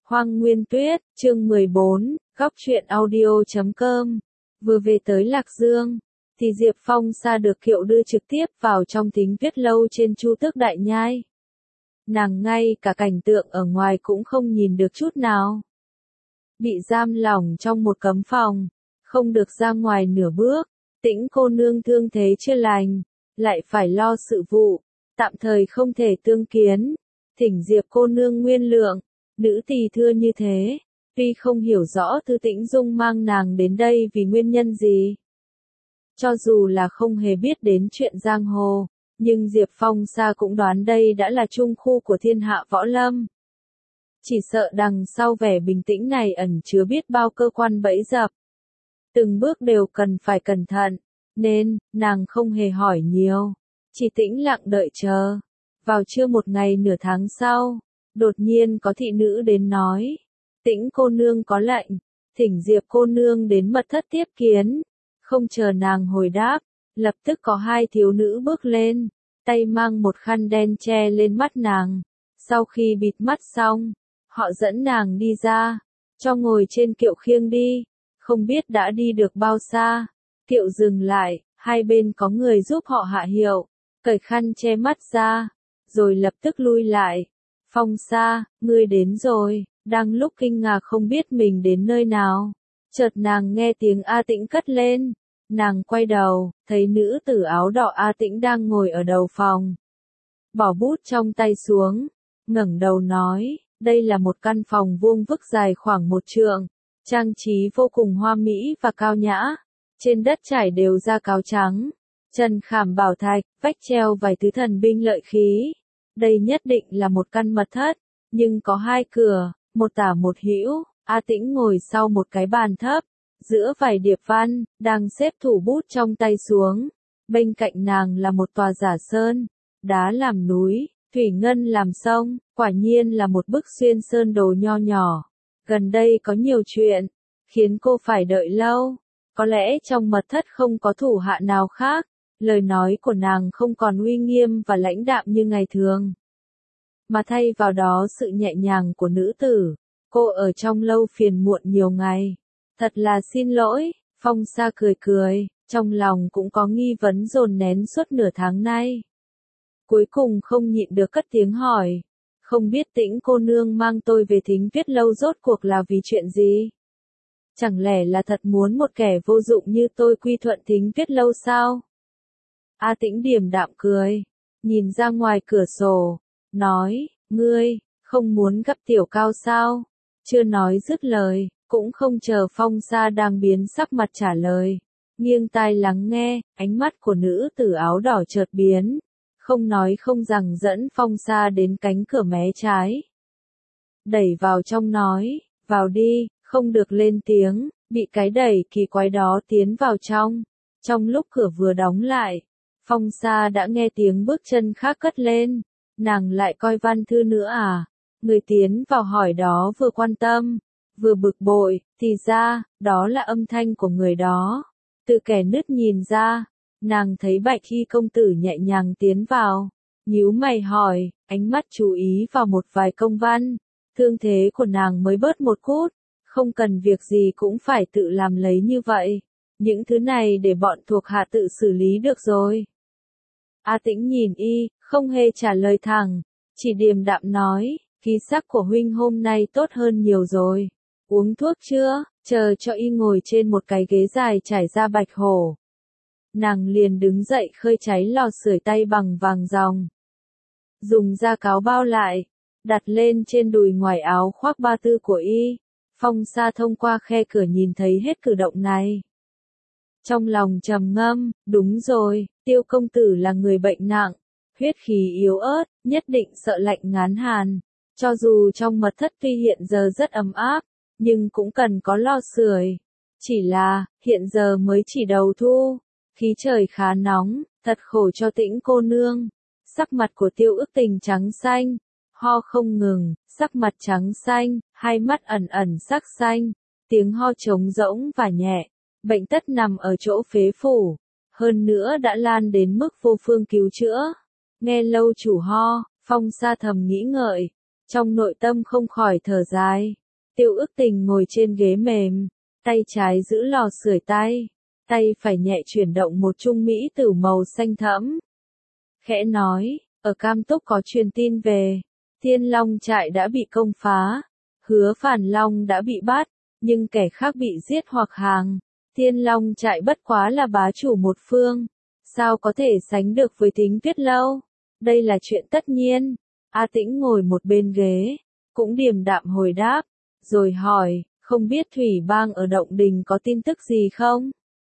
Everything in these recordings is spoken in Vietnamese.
Hoang Nguyên Tuyết, chương 14, góc truyện audio.com. Vừa về tới Lạc Dương, thì Diệp Phong Sa được Kiệu đưa trực tiếp vào trong Thính Tuyết lâu trên Chu Tước Đại Nhai. Nàng ngay cả cảnh tượng ở ngoài cũng không nhìn được chút nào. Bị giam lỏng trong một cấm phòng, không được ra ngoài nửa bước. Tĩnh cô nương thương thế chưa lành, lại phải lo sự vụ, tạm thời không thể tương kiến. Thỉnh Diệp cô nương nguyên lượng. Nữ tỳ thưa như thế, tuy không hiểu rõ Thư Tĩnh Dung mang nàng đến đây vì nguyên nhân gì. Cho dù là không hề biết đến chuyện giang hồ, nhưng Diệp Phong Sa cũng đoán đây đã là trung khu của thiên hạ võ lâm. Chỉ sợ đằng sau vẻ bình tĩnh này ẩn chứa biết bao cơ quan bẫy dập. Từng bước đều cần phải cẩn thận, nên, nàng không hề hỏi nhiều, chỉ tĩnh lặng đợi chờ. Vào trưa một ngày nửa tháng sau, đột nhiên có thị nữ đến nói, Tĩnh cô nương có lệnh, thỉnh Diệp cô nương đến mật thất tiếp kiến. Không chờ nàng hồi đáp, lập tức có hai thiếu nữ bước lên, tay mang một khăn đen che lên mắt nàng. Sau khi bịt mắt xong, họ dẫn nàng đi ra, cho ngồi trên kiệu khiêng đi. Không biết đã đi được bao xa, kiệu dừng lại, hai bên có người giúp họ hạ hiệu, cởi khăn che mắt ra, rồi lập tức lui lại. Phong Sa, ngươi đến rồi. Đang lúc kinh ngạc không biết mình đến nơi nào, chợt nàng nghe tiếng A Tĩnh cất lên. Nàng quay đầu, thấy nữ tử áo đỏ A Tĩnh đang ngồi ở đầu phòng. Bỏ bút trong tay xuống, ngẩng đầu nói, đây là một căn phòng vuông vức dài khoảng 1 trượng, trang trí vô cùng hoa mỹ và cao nhã. Trên đất trải đều da cáo trắng, trần khảm bảo thạch, vách treo vài thứ thần binh lợi khí. Đây nhất định là một căn mật thất, nhưng có hai cửa, một tả một hữu. A Tĩnh ngồi sau một cái bàn thấp, giữa vài điệp văn, đang xếp thủ bút trong tay xuống. Bên cạnh nàng là một tòa giả sơn, đá làm núi, thủy ngân làm sông, quả nhiên là một bức xuyên sơn đồ nho nhỏ. Gần đây có nhiều chuyện, khiến cô phải đợi lâu. Có lẽ trong mật thất không có thủ hạ nào khác, lời nói của nàng không còn uy nghiêm và lãnh đạm như ngày thường, mà thay vào đó sự nhẹ nhàng của nữ tử. Cô ở trong lâu phiền muộn nhiều ngày, thật là xin lỗi. Phong Sa cười cười, trong lòng cũng có nghi vấn dồn nén suốt nửa tháng nay. Cuối cùng không nhịn được cất tiếng hỏi, không biết Tĩnh cô nương mang tôi về Thính Tuyết lâu rốt cuộc là vì chuyện gì? Chẳng lẽ là thật muốn một kẻ vô dụng như tôi quy thuận Thính Tuyết lâu sao? A Tĩnh điềm đạm cười, nhìn ra ngoài cửa sổ, nói, ngươi, không muốn gặp Tiểu Cao sao? Chưa nói dứt lời, cũng không chờ Phong Sa đang biến sắc mặt trả lời. Nghiêng tai lắng nghe, ánh mắt của nữ tử áo đỏ chợt biến, không nói không rằng dẫn Phong Sa đến cánh cửa mé trái. Đẩy vào trong nói, vào đi, không được lên tiếng. Bị cái đẩy kỳ quái đó tiến vào trong. Trong lúc cửa vừa đóng lại, Phong Sa đã nghe tiếng bước chân khác cất lên. Nàng lại coi văn thư nữa à? Người tiến vào hỏi đó vừa quan tâm, vừa bực bội, thì ra, đó là âm thanh của người đó. Từ kẻ nứt nhìn ra, nàng thấy Bạch Y công tử nhẹ nhàng tiến vào, nhíu mày hỏi, ánh mắt chú ý vào một vài công văn. Thương thế của nàng mới bớt một chút, không cần việc gì cũng phải tự làm lấy như vậy. Những thứ này để bọn thuộc hạ tự xử lý được rồi. A Tĩnh nhìn y, không hề trả lời thẳng, chỉ điềm đạm nói, khí sắc của huynh hôm nay tốt hơn nhiều rồi. Uống thuốc chưa? Chờ cho y ngồi trên một cái ghế dài trải ra bạch hổ. Nàng liền đứng dậy khơi cháy lò sưởi tay bằng vàng ròng. Dùng da cáo bao lại, đặt lên trên đùi ngoài áo khoác ba tư của y. Phong Sa thông qua khe cửa nhìn thấy hết cử động này. Trong lòng trầm ngâm, đúng rồi, Tiêu công tử là người bệnh nặng, huyết khí yếu ớt, nhất định sợ lạnh ngán hàn. Cho dù trong mật thất tuy hiện giờ rất ấm áp, nhưng cũng cần có lò sưởi. Chỉ là, hiện giờ mới chỉ đầu thu, khí trời khá nóng, thật khổ cho Tĩnh cô nương. Sắc mặt của Tiêu Ước Tình trắng xanh, ho không ngừng, sắc mặt trắng xanh, hai mắt ẩn ẩn sắc xanh, tiếng ho trống rỗng và nhẹ. Bệnh tất nằm ở chỗ phế phủ, hơn nữa đã lan đến mức vô phương cứu chữa. Nghe lâu chủ ho, Phong Sa thầm nghĩ ngợi, Trong nội tâm không khỏi thở dài. Tiêu Ước Tình ngồi trên ghế mềm, tay trái giữ lò sưởi tay phải nhẹ chuyển động một chung mỹ tử màu xanh thẫm. Khẽ nói, ở Cam Túc có truyền tin về, Thiên Long trại đã bị công phá, Hứa Phản Long đã bị bắt, nhưng kẻ khác bị giết hoặc hàng. Thiên Long trại bất quá là bá chủ một phương, sao có thể sánh được với Thính Tuyết Lâu? Đây là chuyện tất nhiên. A Tĩnh ngồi một bên ghế, cũng điềm đạm hồi đáp, rồi hỏi, không biết Thủy Bang ở Động Đình có tin tức gì không?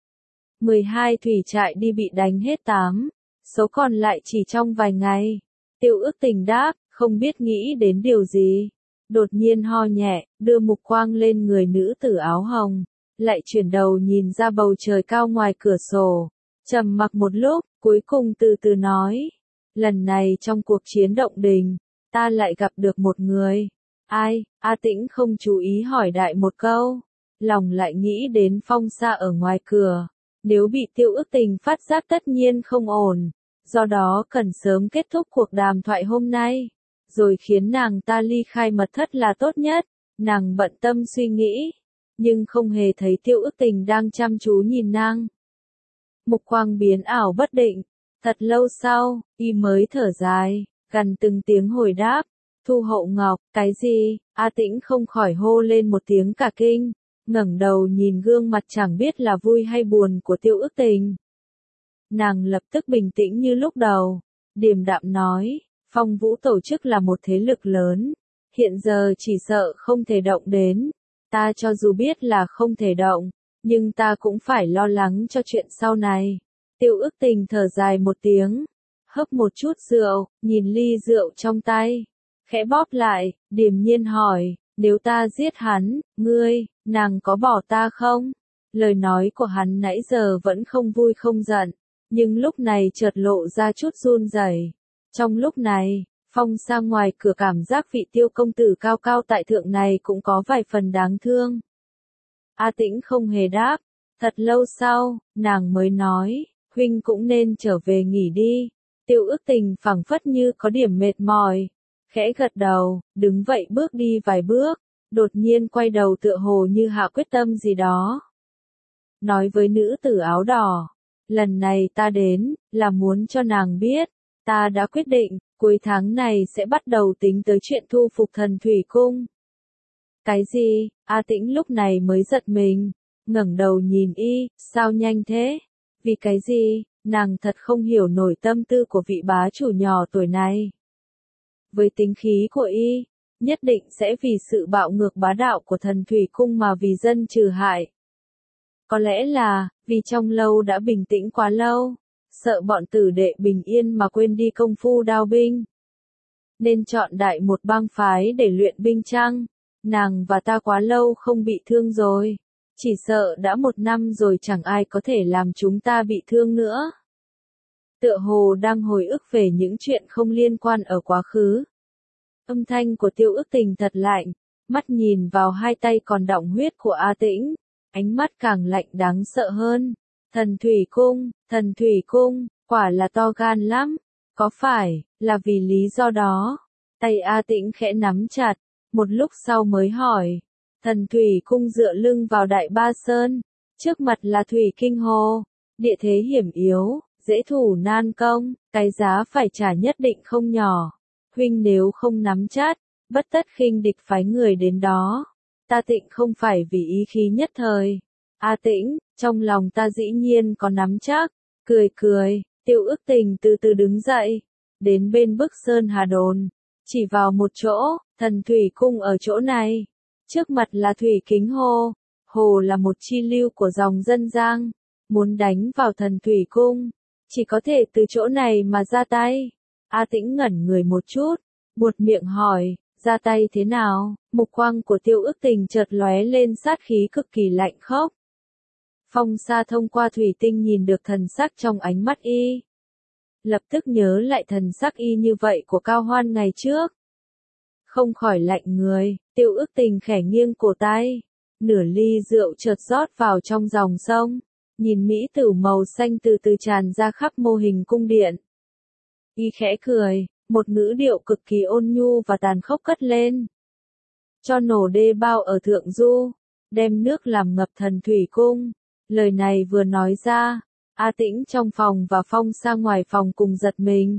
12 thủy trại đi bị đánh hết 8, số còn lại chỉ trong vài ngày. Tiêu Ước Tình đáp, không biết nghĩ đến điều gì. Đột nhiên ho nhẹ, đưa mục quang lên người nữ tử áo hồng, lại chuyển đầu nhìn ra bầu trời cao ngoài cửa sổ. Trầm mặc một lúc, cuối cùng từ từ nói, lần này trong cuộc chiến Động Đình, ta lại gặp được một người. Ai? A Tĩnh không chú ý hỏi đại một câu, lòng lại nghĩ đến Phong Sa ở ngoài cửa. Nếu bị Tiêu Ước Tình phát giác tất nhiên không ổn, do đó cần sớm kết thúc cuộc đàm thoại hôm nay, rồi khiến nàng ta ly khai mật thất là tốt nhất. Nàng bận tâm suy nghĩ, nhưng không hề thấy Tiêu Ước Tình đang chăm chú nhìn nàng. Mục quang biến ảo bất định, thật lâu sau, y mới thở dài, gằn từng tiếng hồi đáp, Thu Hậu Ngọc, cái gì? A Tĩnh không khỏi hô lên một tiếng cả kinh, ngẩng đầu nhìn gương mặt chẳng biết là vui hay buồn của Tiêu Ước Tình. Nàng lập tức bình tĩnh như lúc đầu, điềm đạm nói, Phong Vũ tổ chức là một thế lực lớn, hiện giờ chỉ sợ không thể động đến. Ta cho dù biết là không thể động, nhưng ta cũng phải lo lắng cho chuyện sau này. Tiêu Ước Tình thở dài một tiếng, hớp một chút rượu, nhìn ly rượu trong tay, khẽ bóp lại, điềm nhiên hỏi, nếu ta giết hắn, nàng có bỏ ta không? Lời nói của hắn nãy giờ vẫn không vui không giận, nhưng lúc này chợt lộ ra chút run rẩy. Trong lúc này, Phong Sa ngoài cửa cảm giác vị Tiêu công tử cao cao tại thượng này cũng có vài phần đáng thương. A Tĩnh không hề đáp, thật lâu sau, nàng mới nói, huynh cũng nên trở về nghỉ đi. Tiêu Ước Tình phảng phất như có điểm mệt mỏi, khẽ gật đầu, đứng vậy bước đi vài bước, đột nhiên quay đầu tựa hồ như hạ quyết tâm gì đó. Nói với nữ tử áo đỏ, lần này ta đến, là muốn cho nàng biết, ta đã quyết định, cuối tháng này sẽ bắt đầu tính tới chuyện thu phục Thần Thủy Cung. Cái gì? A Tĩnh lúc này mới giật mình, ngẩng đầu nhìn y, sao nhanh thế? Vì cái gì? Nàng thật không hiểu nổi tâm tư của vị bá chủ nhỏ tuổi này. Với tính khí của y, nhất định sẽ vì sự bạo ngược bá đạo của Thần Thủy Cung mà vì dân trừ hại. Có lẽ là, vì trong lâu đã bình tĩnh quá lâu, sợ bọn tử đệ bình yên mà quên đi công phu đao binh. Nên chọn đại một bang phái để luyện binh chăng? Nàng và ta quá lâu không bị thương rồi. Chỉ sợ đã 1 năm rồi chẳng ai có thể làm chúng ta bị thương nữa. Tựa hồ đang hồi ức về những chuyện không liên quan ở quá khứ. Âm thanh của Tiêu Ước Tình thật lạnh, mắt nhìn vào hai tay còn đọng huyết của A Tĩnh, ánh mắt càng lạnh đáng sợ hơn. Thần Thủy Cung, quả là to gan lắm, có phải là vì lý do đó? Tay A Tĩnh khẽ nắm chặt, một lúc sau mới hỏi. Thần Thủy Cung dựa lưng vào Đại Ba Sơn, trước mặt là Thủy Kinh Hồ, địa thế hiểm yếu, dễ thủ nan công, cái giá phải trả nhất định không nhỏ. Huynh nếu không nắm chắc, bất tất khinh địch phái người đến đó. Ta Tịnh không phải vì ý khí nhất thời. A Tĩnh, trong lòng ta dĩ nhiên có nắm chắc. Cười, Tiêu Ước Tình từ từ đứng dậy, đến bên bức Sơn Hà Đồn, chỉ vào một chỗ, Thần Thủy Cung ở chỗ này. Trước mặt là Thủy Kính Hồ, hồ là một chi lưu của dòng dân Giang, muốn đánh vào Thần Thủy Cung, chỉ có thể từ chỗ này mà ra tay. A Tĩnh ngẩn người một chút, buột miệng hỏi, ra tay thế nào? Mục quang của Tiêu Ước Tình chợt lóe lên sát khí cực kỳ lạnh khốc. Phong Sa thông qua thủy tinh nhìn được thần sắc trong ánh mắt y. Lập tức nhớ lại thần sắc y như vậy của Cao Hoan ngày trước. Không khỏi lạnh người, Tiêu Ước Tình khẽ nghiêng cổ tay. Nửa ly rượu chợt rót vào trong dòng sông. Nhìn mỹ tử màu xanh từ từ tràn ra khắp mô hình cung điện. Y khẽ cười, một ngữ điệu cực kỳ ôn nhu và tàn khốc cất lên. Cho nổ đê bao ở Thượng Du, đem nước làm ngập Thần Thủy Cung. Lời này vừa nói ra, A Tĩnh trong phòng và Phong Sa ngoài phòng cùng giật mình.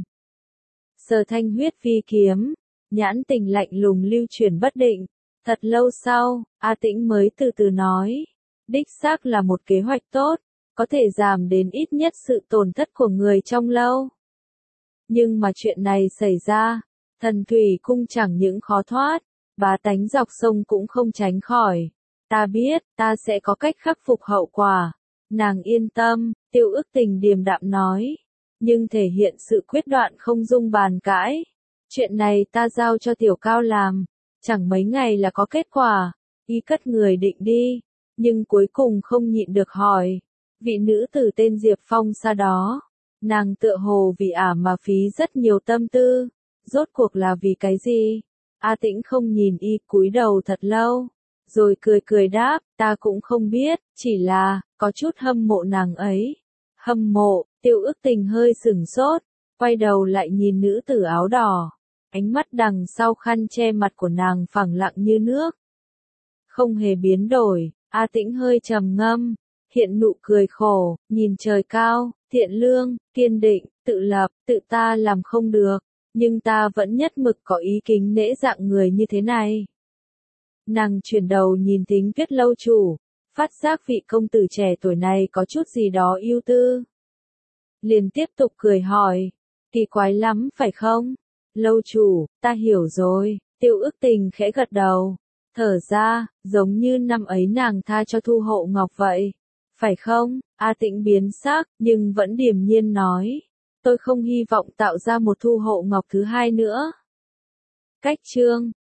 Sở Thanh huyết phi kiếm, nhãn tình lạnh lùng lưu chuyển bất định. Thật lâu sau, A Tĩnh mới từ từ nói, đích xác là một kế hoạch tốt, có thể giảm đến ít nhất sự tổn thất của người trong lâu. Nhưng mà chuyện này xảy ra, Thần Thủy Cung chẳng những khó thoát, bá tánh dọc sông cũng không tránh khỏi. Ta biết, ta sẽ có cách khắc phục hậu quả. Nàng yên tâm, Tiêu Ước Tình điềm đạm nói, nhưng thể hiện sự quyết đoán không dung bàn cãi. Chuyện này ta giao cho Tiểu Cao làm, chẳng mấy ngày là có kết quả. Y cất người định đi, nhưng cuối cùng không nhịn được hỏi, vị nữ tử tên Diệp Phong Sa đó, nàng tựa hồ vì ả mà phí rất nhiều tâm tư, rốt cuộc là vì cái gì? A Tĩnh không nhìn Y cúi đầu thật lâu, rồi cười cười đáp, ta cũng không biết, chỉ là, có chút hâm mộ nàng ấy. Hâm mộ, Tiêu Ước Tình hơi sửng sốt, quay đầu lại nhìn nữ tử áo đỏ. Ánh mắt đằng sau khăn che mặt của nàng phẳng lặng như nước. Không hề biến đổi, A Tĩnh hơi trầm ngâm, hiện nụ cười khổ, nhìn trời cao, thiện lương, kiên định, tự lập, tự ta làm không được, nhưng ta vẫn nhất mực có ý kính nể dạng người như thế này. Nàng chuyển đầu nhìn Thính Tuyết lâu chủ, phát giác vị công tử trẻ tuổi này có chút gì đó ưu tư. Liền tiếp tục cười hỏi, kỳ quái lắm phải không? Lâu chủ, ta hiểu rồi. Tiêu Ước Tình khẽ gật đầu, thở ra, giống như năm ấy nàng tha cho Thu Hộ Ngọc vậy. Phải không? A Tĩnh biến sắc, nhưng vẫn điềm nhiên nói, tôi không hy vọng tạo ra một Thu Hộ Ngọc thứ hai nữa. Cách chương